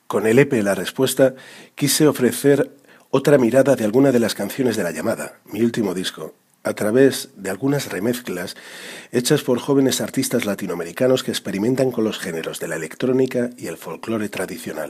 Con el EP La Respuesta quise ofrecer otra mirada de alguna de las canciones de La Llamada, mi último disco, a través de algunas remezclas hechas por jóvenes artistas latinoamericanos que experimentan con los géneros de la electrónica y el folclore tradicional.